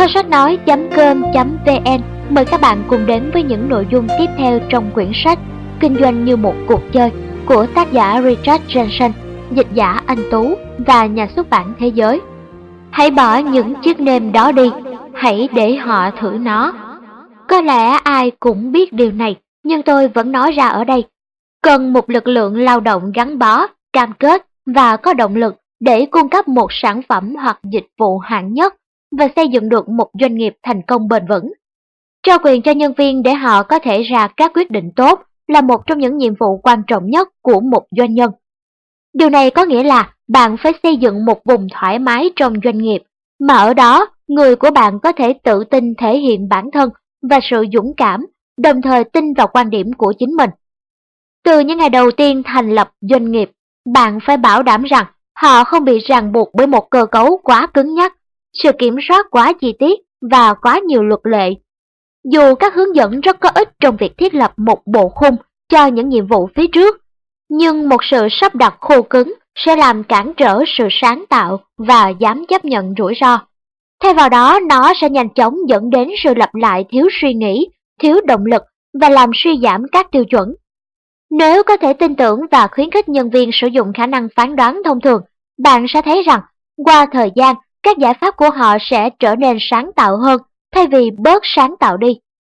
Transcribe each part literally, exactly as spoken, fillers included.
Kho sách nói.com.vn mời các bạn cùng đến với những nội dung tiếp theo trong quyển sách Kinh doanh như một cuộc chơi của tác giả Richard Jensen, dịch giả Anh Tú và nhà xuất bản Thế Giới. Hãy bỏ những chiếc nêm đó đi, hãy để họ thử nó. Có lẽ ai cũng biết điều này, nhưng tôi vẫn nói ra ở đây. Cần một lực lượng lao động gắn bó, cam kết và có động lực để cung cấp một sản phẩm hoặc dịch vụ hạng nhất và xây dựng được một doanh nghiệp thành công bền vững. Trao quyền cho nhân viên để họ có thể ra các quyết định tốt là một trong những nhiệm vụ quan trọng nhất của một doanh nhân. Điều này có nghĩa là bạn phải xây dựng một vùng thoải mái trong doanh nghiệp, mà ở đó người của bạn có thể tự tin thể hiện bản thân và sự dũng cảm, đồng thời tin vào quan điểm của chính mình. Từ những ngày đầu tiên thành lập doanh nghiệp, bạn phải bảo đảm rằng họ không bị ràng buộc bởi một cơ cấu quá cứng nhắc, sự kiểm soát quá chi tiết và quá nhiều luật lệ. Dù các hướng dẫn rất có ích trong việc thiết lập một bộ khung cho những nhiệm vụ phía trước, nhưng một sự sắp đặt khô cứng sẽ làm cản trở sự sáng tạo và dám chấp nhận rủi ro. Thay vào đó, nó sẽ nhanh chóng dẫn đến sự lặp lại thiếu suy nghĩ, thiếu động lực và làm suy giảm các tiêu chuẩn. Nếu có thể tin tưởng và khuyến khích nhân viên sử dụng khả năng phán đoán thông thường, bạn sẽ thấy rằng qua thời gian, các giải pháp của họ sẽ trở nên sáng tạo hơn thay vì bớt sáng tạo đi.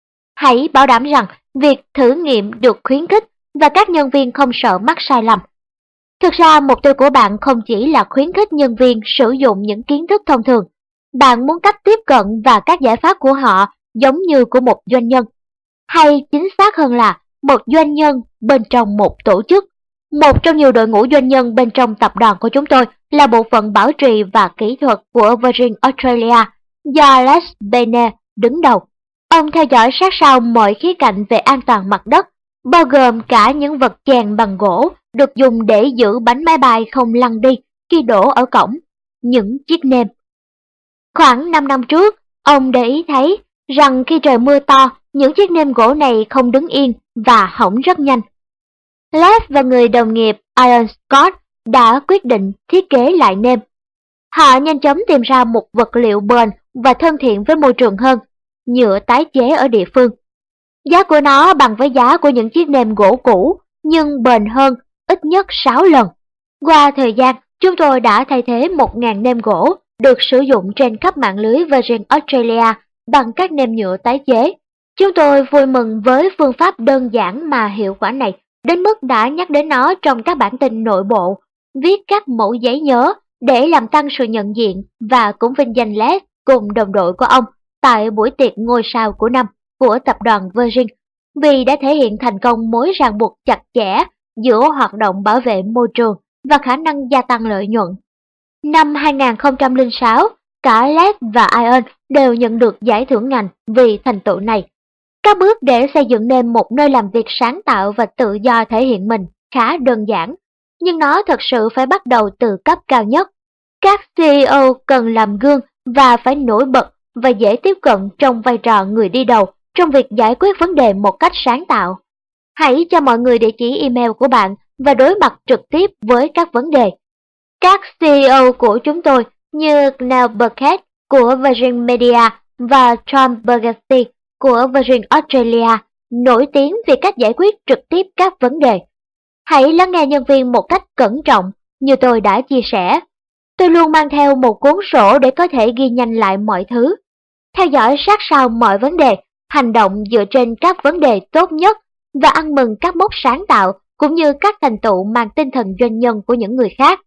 Hãy bảo đảm rằng việc thử nghiệm được khuyến khích và các nhân viên không sợ mắc sai lầm. Thực ra, mục tiêu của bạn không chỉ là khuyến khích nhân viên sử dụng những kiến thức thông thường. Bạn muốn cách tiếp cận và các giải pháp của họ giống như của một doanh nhân. Hay chính xác hơn là một doanh nhân bên trong một tổ chức. Một trong nhiều đội ngũ doanh nhân bên trong tập đoàn của chúng tôi là bộ phận bảo trì và kỹ thuật của Virgin Australia do Les Bene đứng đầu. Ông theo dõi sát sao mọi khía cạnh về an toàn mặt đất, bao gồm cả những vật chèn bằng gỗ được dùng để giữ bánh máy bay không lăn đi khi đổ ở cổng, những chiếc nêm. Khoảng năm năm trước, ông để ý thấy rằng khi trời mưa to, những chiếc nêm gỗ này không đứng yên và hỏng rất nhanh. Les và người đồng nghiệp Ian Scott đã quyết định thiết kế lại nêm. Họ nhanh chóng tìm ra một vật liệu bền và thân thiện với môi trường hơn, nhựa tái chế ở địa phương. Giá của nó bằng với giá của những chiếc nêm gỗ cũ, nhưng bền hơn ít nhất sáu lần. Qua thời gian, chúng tôi đã thay thế một nghìn nêm gỗ được sử dụng trên khắp mạng lưới Virgin Australia bằng các nêm nhựa tái chế. Chúng tôi vui mừng với phương pháp đơn giản mà hiệu quả này, đến mức đã nhắc đến nó trong các bản tin nội bộ, viết các mẫu giấy nhớ để làm tăng sự nhận diện và cũng vinh danh Les cùng đồng đội của ông tại buổi tiệc ngôi sao của năm của tập đoàn Virgin, vì đã thể hiện thành công mối ràng buộc chặt chẽ giữa hoạt động bảo vệ môi trường và khả năng gia tăng lợi nhuận. Năm hai nghìn không trăm lẻ sáu, cả Les và Ian đều nhận được giải thưởng ngành vì thành tựu này. Các bước để xây dựng nên một nơi làm việc sáng tạo và tự do thể hiện mình khá đơn giản, nhưng nó thật sự phải bắt đầu từ cấp cao nhất. Các xê e ô cần làm gương và phải nổi bật và dễ tiếp cận trong vai trò người đi đầu trong việc giải quyết vấn đề một cách sáng tạo. Hãy cho mọi người địa chỉ email của bạn và đối mặt trực tiếp với các vấn đề. Các xê e ô của chúng tôi như Neil Burkett của Virgin Media và Tom Burgundy của Virgin Australia nổi tiếng vì cách giải quyết trực tiếp các vấn đề. Hãy lắng nghe nhân viên một cách cẩn trọng như tôi đã chia sẻ. Tôi luôn mang theo một cuốn sổ để có thể ghi nhanh lại mọi thứ, theo dõi sát sao mọi vấn đề, hành động dựa trên các vấn đề tốt nhất và ăn mừng các mốc sáng tạo cũng như các thành tựu mang tinh thần doanh nhân của những người khác.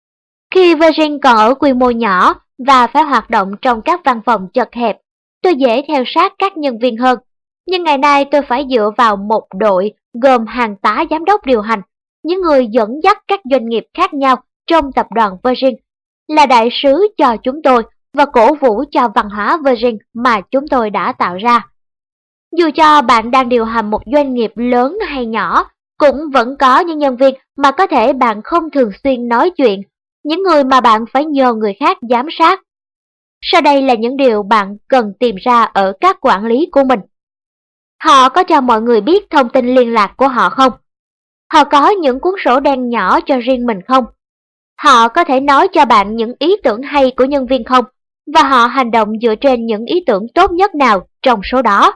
Khi Virgin còn ở quy mô nhỏ và phải hoạt động trong các văn phòng chật hẹp, tôi dễ theo sát các nhân viên hơn. Nhưng ngày nay tôi phải dựa vào một đội gồm hàng tá giám đốc điều hành, những người dẫn dắt các doanh nghiệp khác nhau trong tập đoàn Virgin, là đại sứ cho chúng tôi và cổ vũ cho văn hóa Virgin mà chúng tôi đã tạo ra. Dù cho bạn đang điều hành một doanh nghiệp lớn hay nhỏ, cũng vẫn có những nhân viên mà có thể bạn không thường xuyên nói chuyện, những người mà bạn phải nhờ người khác giám sát. Sau đây là những điều bạn cần tìm ra ở các quản lý của mình. Họ có cho mọi người biết thông tin liên lạc của họ không? Họ có những cuốn sổ đen nhỏ cho riêng mình không? Họ có thể nói cho bạn những ý tưởng hay của nhân viên không? và họ hành động dựa trên những ý tưởng tốt nhất nào trong số đó.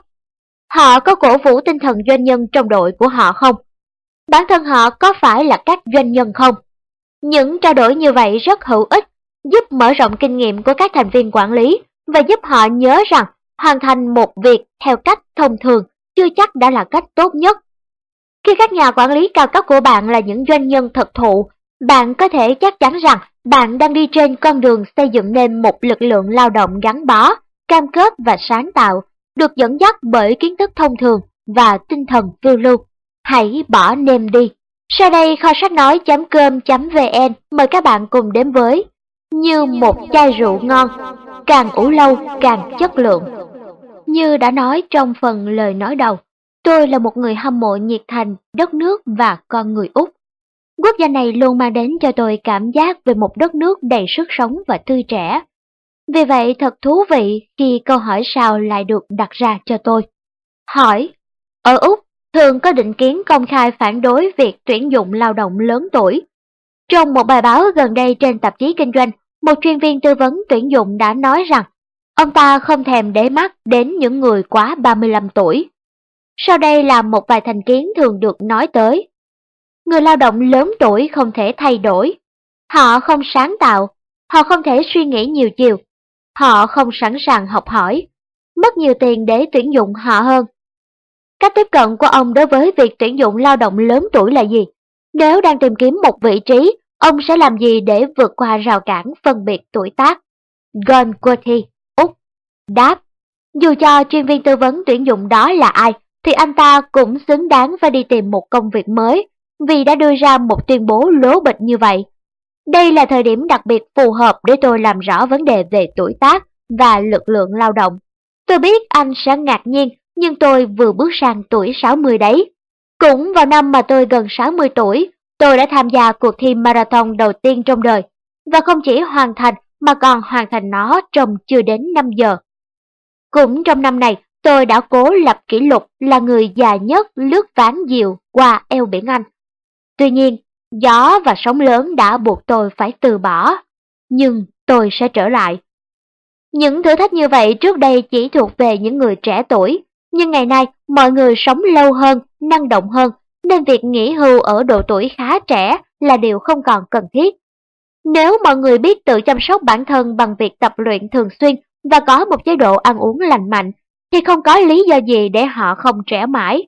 Họ có cổ vũ tinh thần doanh nhân trong đội của họ không? Bản thân họ có phải là các doanh nhân không? Những trao đổi như vậy rất hữu ích, giúp mở rộng kinh nghiệm của các thành viên quản lý và giúp họ nhớ rằng hoàn thành một việc theo cách thông thường chưa chắc đã là cách tốt nhất. Khi các nhà quản lý cao cấp của bạn là những doanh nhân thực thụ, bạn có thể chắc chắn rằng bạn đang đi trên con đường xây dựng nên một lực lượng lao động gắn bó, cam kết và sáng tạo, được dẫn dắt bởi kiến thức thông thường và tinh thần phiêu lưu. Hãy bỏ nêm đi. Sau đây kho sách nói.com.vn mời các bạn cùng đến với Như một chai rượu ngon, càng ủ lâu càng chất lượng. Như đã nói trong phần lời nói đầu, tôi là một người hâm mộ nhiệt thành đất nước và con người Úc. Quốc gia này luôn mang đến cho tôi cảm giác về một đất nước đầy sức sống và tươi trẻ. Vì vậy thật thú vị khi câu hỏi sau lại được đặt ra cho tôi. Hỏi, ở Úc thường có định kiến công khai phản đối việc tuyển dụng lao động lớn tuổi. Trong một bài báo gần đây trên tạp chí kinh doanh, một chuyên viên tư vấn tuyển dụng đã nói rằng ông ta không thèm để mắt đến những người quá ba mươi lăm tuổi. Sau đây là một vài thành kiến thường được nói tới. Người lao động lớn tuổi không thể thay đổi. Họ không sáng tạo, họ không thể suy nghĩ nhiều chiều. Họ không sẵn sàng học hỏi, mất nhiều tiền để tuyển dụng họ hơn. Cách tiếp cận của ông đối với việc tuyển dụng lao động lớn tuổi là gì? Nếu đang tìm kiếm một vị trí, ông sẽ làm gì để vượt qua rào cản phân biệt tuổi tác? John Quatty, Úc, đáp, dù cho chuyên viên tư vấn tuyển dụng đó là ai, thì anh ta cũng xứng đáng phải đi tìm một công việc mới, vì đã đưa ra một tuyên bố lố bịch như vậy. Đây là thời điểm đặc biệt phù hợp để tôi làm rõ vấn đề về tuổi tác và lực lượng lao động. Tôi biết anh sẽ ngạc nhiên, nhưng tôi vừa bước sang tuổi sáu mươi đấy. Cũng vào năm mà tôi gần sáu mươi tuổi, tôi đã tham gia cuộc thi marathon đầu tiên trong đời, và không chỉ hoàn thành mà còn hoàn thành nó trong chưa đến năm giờ. Cũng trong năm này, tôi đã cố lập kỷ lục là người già nhất lướt ván diều qua eo biển Anh. Tuy nhiên, gió và sóng lớn đã buộc tôi phải từ bỏ, nhưng tôi sẽ trở lại. Những thử thách như vậy trước đây chỉ thuộc về những người trẻ tuổi, nhưng ngày nay mọi người sống lâu hơn, năng động hơn, nên việc nghỉ hưu ở độ tuổi khá trẻ là điều không còn cần thiết. Nếu mọi người biết tự chăm sóc bản thân bằng việc tập luyện thường xuyên và có một chế độ ăn uống lành mạnh, thì không có lý do gì để họ không trẻ mãi.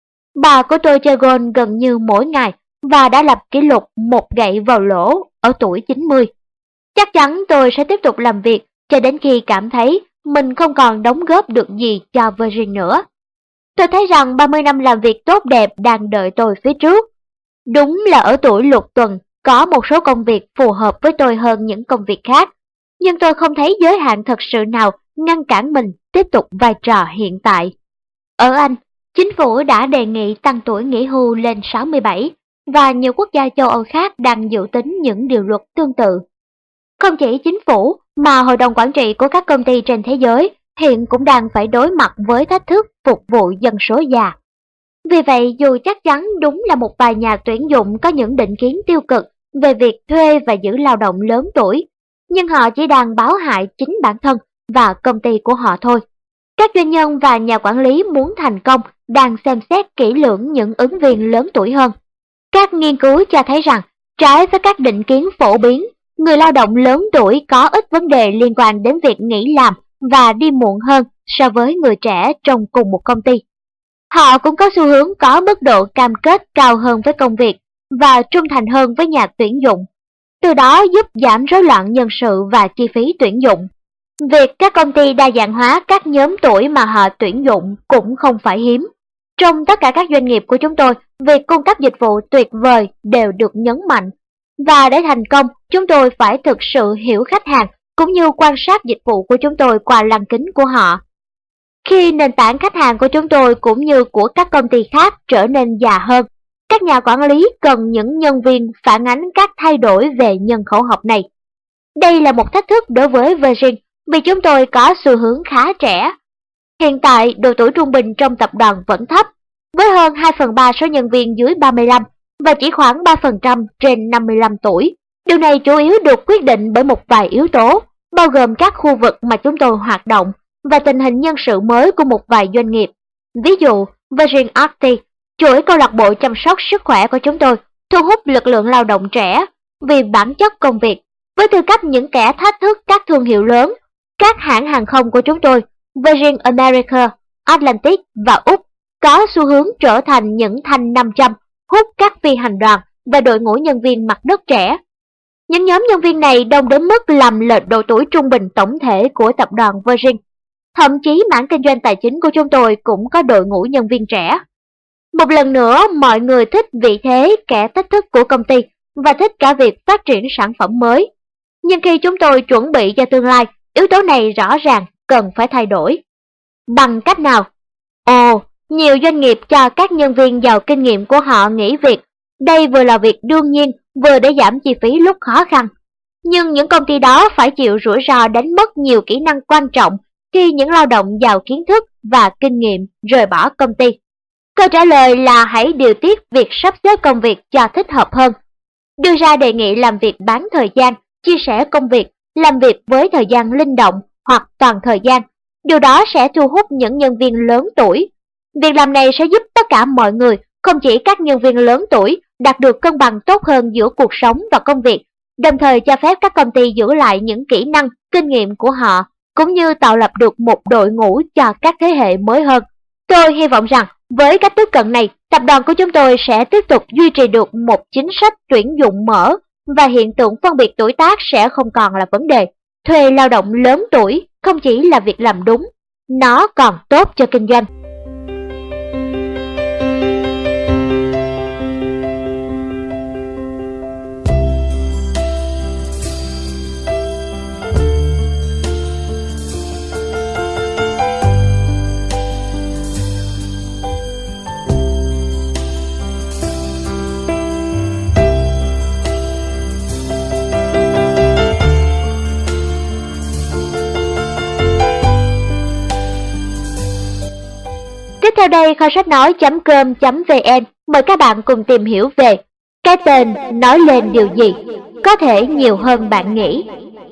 Bà của tôi chơi golf gần như mỗi ngày và đã lập kỷ lục một gậy vào lỗ ở tuổi chín mươi. Chắc chắn tôi sẽ tiếp tục làm việc cho đến khi cảm thấy mình không còn đóng góp được gì cho Virgin nữa. Tôi thấy rằng ba mươi năm làm việc tốt đẹp đang đợi tôi phía trước. Đúng là ở tuổi lục tuần, có một số công việc phù hợp với tôi hơn những công việc khác, nhưng tôi không thấy giới hạn thật sự nào ngăn cản mình tiếp tục vai trò hiện tại. Ở Anh, chính phủ đã đề nghị tăng tuổi nghỉ hưu lên sáu mươi bảy, và nhiều quốc gia châu Âu khác đang dự tính những điều luật tương tự. Không chỉ chính phủ, mà hội đồng quản trị của các công ty trên thế giới hiện cũng đang phải đối mặt với thách thức phục vụ dân số già. Vì vậy, dù chắc chắn đúng là một vài nhà tuyển dụng có những định kiến tiêu cực về việc thuê và giữ lao động lớn tuổi, nhưng họ chỉ đang báo hại chính bản thân và công ty của họ thôi. Các doanh nhân và nhà quản lý muốn thành công đang xem xét kỹ lưỡng những ứng viên lớn tuổi hơn. Các nghiên cứu cho thấy rằng, trái với các định kiến phổ biến, người lao động lớn tuổi có ít vấn đề liên quan đến việc nghỉ làm và đi muộn hơn so với người trẻ trong cùng một công ty. Họ cũng có xu hướng có mức độ cam kết cao hơn với công việc và trung thành hơn với nhà tuyển dụng, từ đó giúp giảm rối loạn nhân sự và chi phí tuyển dụng. Việc các công ty đa dạng hóa các nhóm tuổi mà họ tuyển dụng cũng không phải hiếm. Trong tất cả các doanh nghiệp của chúng tôi, việc cung cấp dịch vụ tuyệt vời đều được nhấn mạnh. Và để thành công, chúng tôi phải thực sự hiểu khách hàng cũng như quan sát dịch vụ của chúng tôi qua lăng kính của họ. Khi nền tảng khách hàng của chúng tôi cũng như của các công ty khác trở nên già hơn, các nhà quản lý cần những nhân viên phản ánh các thay đổi về nhân khẩu học này. Đây là một thách thức đối với Virgin vì chúng tôi có xu hướng khá trẻ. Hiện tại, độ tuổi trung bình trong tập đoàn vẫn thấp, với hơn hai phần ba số nhân viên dưới ba mươi lăm và chỉ khoảng ba phần trăm trên năm mươi lăm tuổi. Điều này chủ yếu được quyết định bởi một vài yếu tố, bao gồm các khu vực mà chúng tôi hoạt động và tình hình nhân sự mới của một vài doanh nghiệp. Ví dụ, Virgin Active, chuỗi câu lạc bộ chăm sóc sức khỏe của chúng tôi, thu hút lực lượng lao động trẻ vì bản chất công việc, với tư cách những kẻ thách thức các thương hiệu lớn. Các hãng hàng không của chúng tôi, Virgin America, Atlantic và Úc, có xu hướng trở thành những thanh năm trăm, hút các phi hành đoàn và đội ngũ nhân viên mặt đất trẻ. Những nhóm nhân viên này đông đến mức làm lệch độ tuổi trung bình tổng thể của tập đoàn Virgin. Thậm chí mảng kinh doanh tài chính của chúng tôi cũng có đội ngũ nhân viên trẻ. Một lần nữa, mọi người thích vị thế kẻ thách thức của công ty và thích cả việc phát triển sản phẩm mới. Nhưng khi chúng tôi chuẩn bị cho tương lai, yếu tố này rõ ràng cần phải thay đổi. Bằng cách nào? Ồ, nhiều doanh nghiệp cho các nhân viên giàu kinh nghiệm của họ nghỉ việc. Đây vừa là việc đương nhiên, vừa để giảm chi phí lúc khó khăn. Nhưng những công ty đó phải chịu rủi ro đánh mất nhiều kỹ năng quan trọng khi những lao động giàu kiến thức và kinh nghiệm rời bỏ công ty. Câu trả lời là hãy điều tiết việc sắp xếp công việc cho thích hợp hơn. Đưa ra đề nghị làm việc bán thời gian, chia sẻ công việc, làm việc với thời gian linh động hoặc toàn thời gian. Điều đó sẽ thu hút những nhân viên lớn tuổi. Việc làm này sẽ giúp tất cả mọi người, không chỉ các nhân viên lớn tuổi, đạt được cân bằng tốt hơn giữa cuộc sống và công việc, đồng thời cho phép các công ty giữ lại những kỹ năng, kinh nghiệm của họ, cũng như tạo lập được một đội ngũ cho các thế hệ mới hơn. Tôi hy vọng rằng với cách tiếp cận này, tập đoàn của chúng tôi sẽ tiếp tục duy trì được một chính sách tuyển dụng mở và hiện tượng phân biệt tuổi tác sẽ không còn là vấn đề. Thuê lao động lớn tuổi không chỉ là việc làm đúng, nó còn tốt cho kinh doanh. Tiếp theo đây, kho sách nói chấm com chấm vn mời các bạn cùng tìm hiểu về cái tên nói lên điều gì, có thể nhiều hơn bạn nghĩ.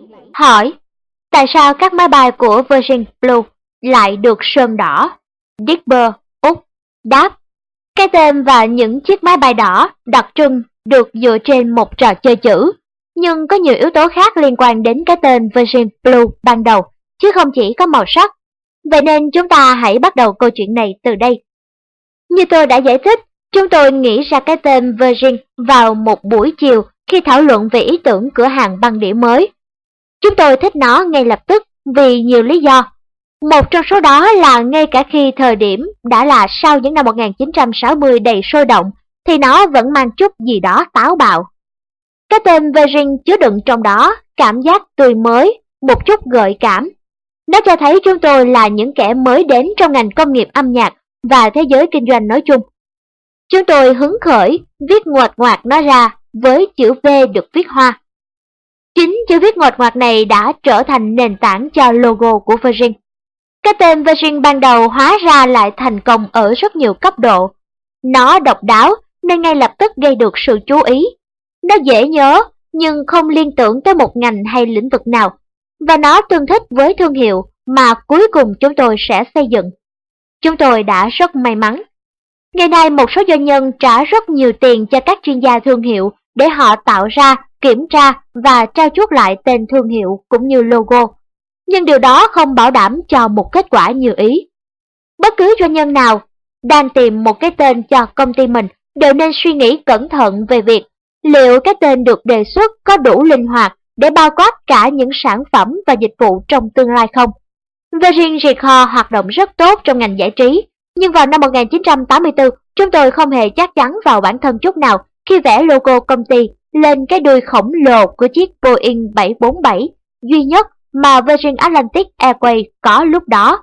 Hỏi, tại sao các máy bay của Virgin Blue lại được sơn đỏ? Digber, Úc. Đáp, cái tên và những chiếc máy bay đỏ đặc trưng được dựa trên một trò chơi chữ, nhưng có nhiều yếu tố khác liên quan đến cái tên Virgin Blue ban đầu, chứ không chỉ có màu sắc. Vậy nên chúng ta hãy bắt đầu câu chuyện này từ đây. Như tôi đã giải thích, chúng tôi nghĩ ra cái tên Virgin vào một buổi chiều khi thảo luận về ý tưởng cửa hàng băng đĩa mới. Chúng tôi thích nó ngay lập tức vì nhiều lý do. Một trong số đó là ngay cả khi thời điểm đã là sau những năm một nghìn chín trăm sáu mươi đầy sôi động, thì nó vẫn mang chút gì đó táo bạo. Cái tên Virgin chứa đựng trong đó cảm giác tươi mới, một chút gợi cảm. Nó cho thấy chúng tôi là những kẻ mới đến trong ngành công nghiệp âm nhạc và thế giới kinh doanh nói chung. Chúng tôi hứng khởi viết ngoạch ngoạc nó ra với chữ V được viết hoa. Chính chữ viết ngoạch ngoạc này đã trở thành nền tảng cho logo của Virgin. Cái tên Virgin ban đầu hóa ra lại thành công ở rất nhiều cấp độ. Nó độc đáo nên ngay lập tức gây được sự chú ý. Nó dễ nhớ nhưng không liên tưởng tới một ngành hay lĩnh vực nào. Và nó tương thích với thương hiệu mà cuối cùng chúng tôi sẽ xây dựng. Chúng tôi đã rất may mắn. Ngày nay một số doanh nhân trả rất nhiều tiền cho các chuyên gia thương hiệu để họ tạo ra, kiểm tra và trao chuốt lại tên thương hiệu cũng như logo. Nhưng điều đó không bảo đảm cho một kết quả như ý. Bất cứ doanh nhân nào đang tìm một cái tên cho công ty mình đều nên suy nghĩ cẩn thận về việc liệu cái tên được đề xuất có đủ linh hoạt để bao quát cả những sản phẩm và dịch vụ trong tương lai không. Virgin Records hoạt động rất tốt trong ngành giải trí, nhưng vào năm một nghìn chín trăm tám mươi tư, chúng tôi không hề chắc chắn vào bản thân chút nào khi vẽ logo công ty lên cái đuôi khổng lồ của chiếc Boeing bảy bốn bảy, duy nhất mà Virgin Atlantic Airways có lúc đó.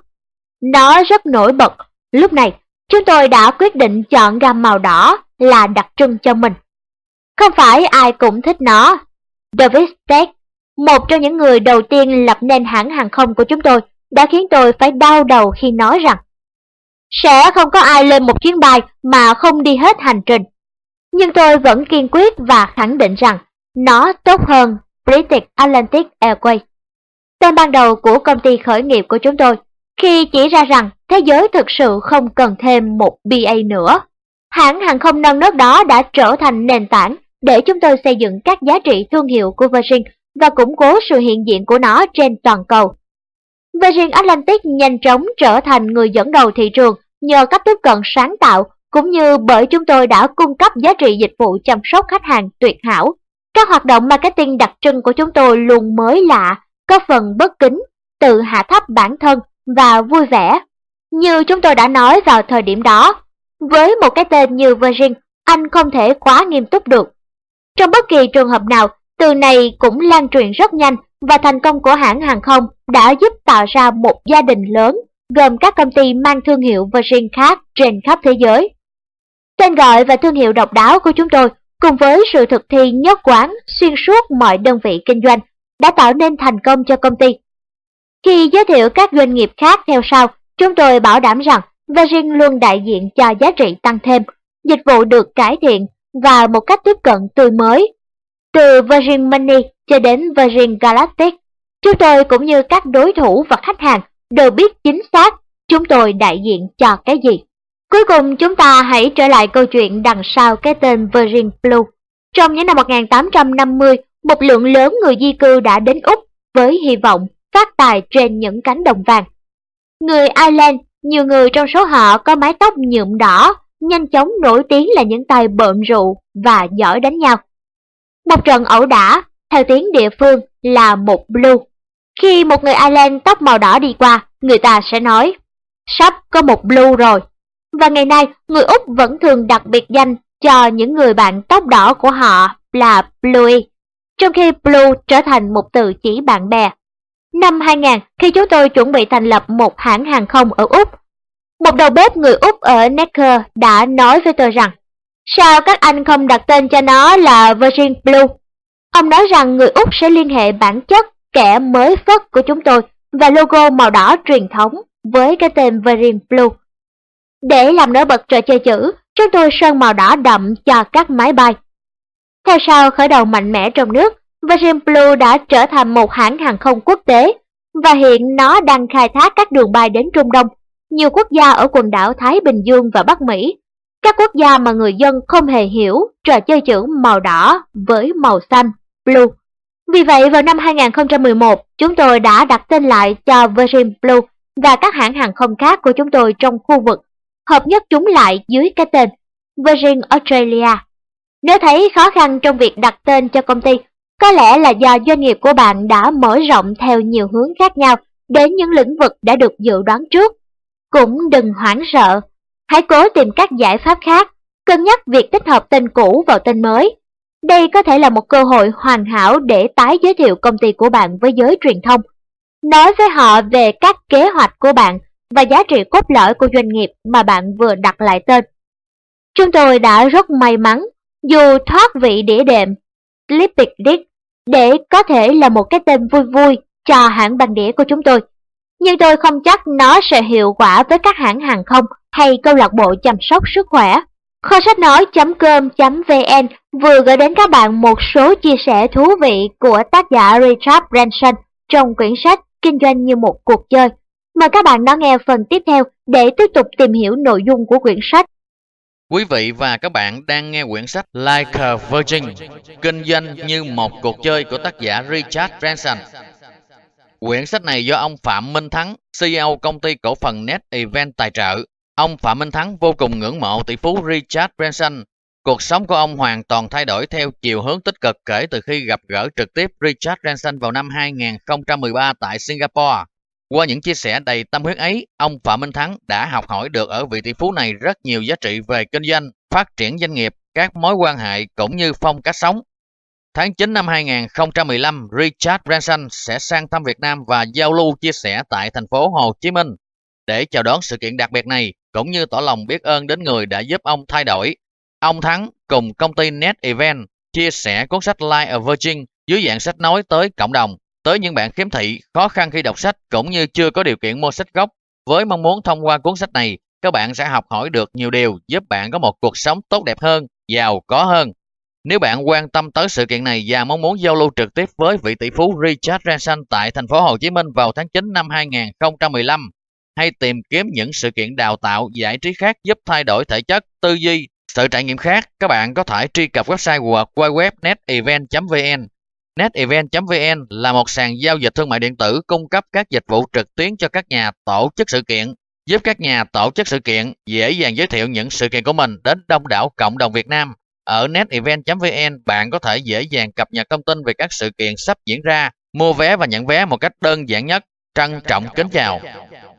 Nó rất nổi bật. Lúc này, chúng tôi đã quyết định chọn gam màu đỏ là đặc trưng cho mình. Không phải ai cũng thích nó. David Steck, một trong những người đầu tiên lập nên hãng hàng không của chúng tôi, đã khiến tôi phải đau đầu khi nói rằng sẽ không có ai lên một chuyến bay mà không đi hết hành trình. Nhưng tôi vẫn kiên quyết và khẳng định rằng nó tốt hơn British Atlantic Airways. Tên ban đầu của công ty khởi nghiệp của chúng tôi, khi chỉ ra rằng thế giới thực sự không cần thêm một bê a nữa. Hãng hàng không non nớt đó đã trở thành nền tảng để chúng tôi xây dựng các giá trị thương hiệu của Virgin và củng cố sự hiện diện của nó trên toàn cầu. Virgin Atlantic nhanh chóng trở thành người dẫn đầu thị trường nhờ cách tiếp cận sáng tạo, cũng như bởi chúng tôi đã cung cấp giá trị dịch vụ chăm sóc khách hàng tuyệt hảo. Các hoạt động marketing đặc trưng của chúng tôi luôn mới lạ, có phần bất kính, tự hạ thấp bản thân và vui vẻ. Như chúng tôi đã nói vào thời điểm đó, với một cái tên như Virgin, anh không thể quá nghiêm túc được. Trong bất kỳ trường hợp nào, từ này cũng lan truyền rất nhanh, và thành công của hãng hàng không đã giúp tạo ra một gia đình lớn gồm các công ty mang thương hiệu Virgin khác trên khắp thế giới. Tên gọi và thương hiệu độc đáo của chúng tôi cùng với sự thực thi nhất quán xuyên suốt mọi đơn vị kinh doanh đã tạo nên thành công cho công ty. Khi giới thiệu các doanh nghiệp khác theo sau, chúng tôi bảo đảm rằng Virgin luôn đại diện cho giá trị tăng thêm, dịch vụ được cải thiện và một cách tiếp cận tươi mới. Từ Virgin Money cho đến Virgin Galactic, chúng tôi cũng như các đối thủ và khách hàng đều biết chính xác chúng tôi đại diện cho cái gì. Cuối cùng chúng ta hãy trở lại câu chuyện đằng sau cái tên Virgin Blue. Trong những năm một nghìn tám trăm năm mươi, một lượng lớn người di cư đã đến Úc với hy vọng phát tài trên những cánh đồng vàng. Người Ireland, nhiều người trong số họ có mái tóc nhuộm đỏ, nhanh chóng nổi tiếng là những tay bợm rượu và giỏi đánh nhau. Một trận ẩu đả, theo tiếng địa phương, là một blue. Khi một người Ireland tóc màu đỏ đi qua, người ta sẽ nói, sắp có một blue rồi. Và ngày nay, người Úc vẫn thường đặt biệt danh cho những người bạn tóc đỏ của họ là Bluey, trong khi blue trở thành một từ chỉ bạn bè. Năm hai nghìn, khi chúng tôi chuẩn bị thành lập một hãng hàng không ở Úc, một đầu bếp người Úc ở Necker đã nói với tôi rằng, sao các anh không đặt tên cho nó là Virgin Blue? Ông nói rằng người Úc sẽ liên hệ bản chất kẻ mới phất của chúng tôi và logo màu đỏ truyền thống với cái tên Virgin Blue. Để làm nổi bật trò chơi chữ, chúng tôi sơn màu đỏ đậm cho các máy bay. Theo sau khởi đầu mạnh mẽ trong nước, Virgin Blue đã trở thành một hãng hàng không quốc tế, và hiện nó đang khai thác các đường bay đến Trung Đông, nhiều quốc gia ở quần đảo Thái Bình Dương và Bắc Mỹ, các quốc gia mà người dân không hề hiểu trò chơi chữ màu đỏ với màu xanh, blue. Vì vậy vào năm hai nghìn không trăm mười một, chúng tôi đã đặt tên lại cho Virgin Blue và các hãng hàng không khác của chúng tôi trong khu vực, hợp nhất chúng lại dưới cái tên Virgin Australia. Nếu thấy khó khăn trong việc đặt tên cho công ty, có lẽ là do doanh nghiệp của bạn đã mở rộng theo nhiều hướng khác nhau đến những lĩnh vực đã được dự đoán trước. Cũng đừng hoảng sợ, hãy cố tìm các giải pháp khác, cân nhắc việc tích hợp tên cũ vào tên mới. Đây có thể là một cơ hội hoàn hảo để tái giới thiệu công ty của bạn với giới truyền thông. Nói với họ về các kế hoạch của bạn và giá trị cốt lõi của doanh nghiệp mà bạn vừa đặt lại tên. Chúng tôi đã rất may mắn, dù thoát vị đĩa đệm Sleeping Dick để có thể là một cái tên vui vui cho hãng băng đĩa của chúng tôi. Nhưng tôi không chắc nó sẽ hiệu quả với các hãng hàng không hay câu lạc bộ chăm sóc sức khỏe. Kho sách nói chấm com chấm vn vừa gửi đến các bạn một số chia sẻ thú vị của tác giả Richard Branson trong quyển sách Kinh doanh như một cuộc chơi. Mời các bạn đón nghe phần tiếp theo để tiếp tục tìm hiểu nội dung của quyển sách. Quý vị và các bạn đang nghe quyển sách Like a Virgin, Kinh doanh như một cuộc chơi của tác giả Richard Branson. Quyển sách này do ông Phạm Minh Thắng, xê e ô công ty cổ phần Net Event tài trợ. Ông Phạm Minh Thắng vô cùng ngưỡng mộ tỷ phú Richard Branson. Cuộc sống của ông hoàn toàn thay đổi theo chiều hướng tích cực kể từ khi gặp gỡ trực tiếp Richard Branson vào năm hai nghìn không trăm mười ba tại Singapore. Qua những chia sẻ đầy tâm huyết ấy, ông Phạm Minh Thắng đã học hỏi được ở vị tỷ phú này rất nhiều giá trị về kinh doanh, phát triển doanh nghiệp, các mối quan hệ cũng như phong cách sống. Tháng chín năm hai nghìn không trăm mười lăm, Richard Branson sẽ sang thăm Việt Nam và giao lưu chia sẻ tại thành phố Hồ Chí Minh. Để chào đón sự kiện đặc biệt này, cũng như tỏ lòng biết ơn đến người đã giúp ông thay đổi, ông Thắng cùng công ty Net Event chia sẻ cuốn sách Like a Virgin dưới dạng sách nói tới cộng đồng, tới những bạn khiếm thị, khó khăn khi đọc sách cũng như chưa có điều kiện mua sách gốc. Với mong muốn thông qua cuốn sách này, các bạn sẽ học hỏi được nhiều điều giúp bạn có một cuộc sống tốt đẹp hơn, giàu có hơn. Nếu bạn quan tâm tới sự kiện này và mong muốn giao lưu trực tiếp với vị tỷ phú Richard Branson tại thành phố Hồ Chí Minh vào tháng chín năm hai nghìn không trăm mười lăm, hay tìm kiếm những sự kiện đào tạo giải trí khác giúp thay đổi thể chất, tư duy, sự trải nghiệm khác, các bạn có thể truy cập website w w w chấm netevent chấm v n. netevent chấm v n là một sàn giao dịch thương mại điện tử cung cấp các dịch vụ trực tuyến cho các nhà tổ chức sự kiện, giúp các nhà tổ chức sự kiện dễ dàng giới thiệu những sự kiện của mình đến đông đảo cộng đồng Việt Nam. Ở netevent chấm v n, bạn có thể dễ dàng cập nhật thông tin về các sự kiện sắp diễn ra, mua vé và nhận vé một cách đơn giản nhất. Trân trọng kính chào.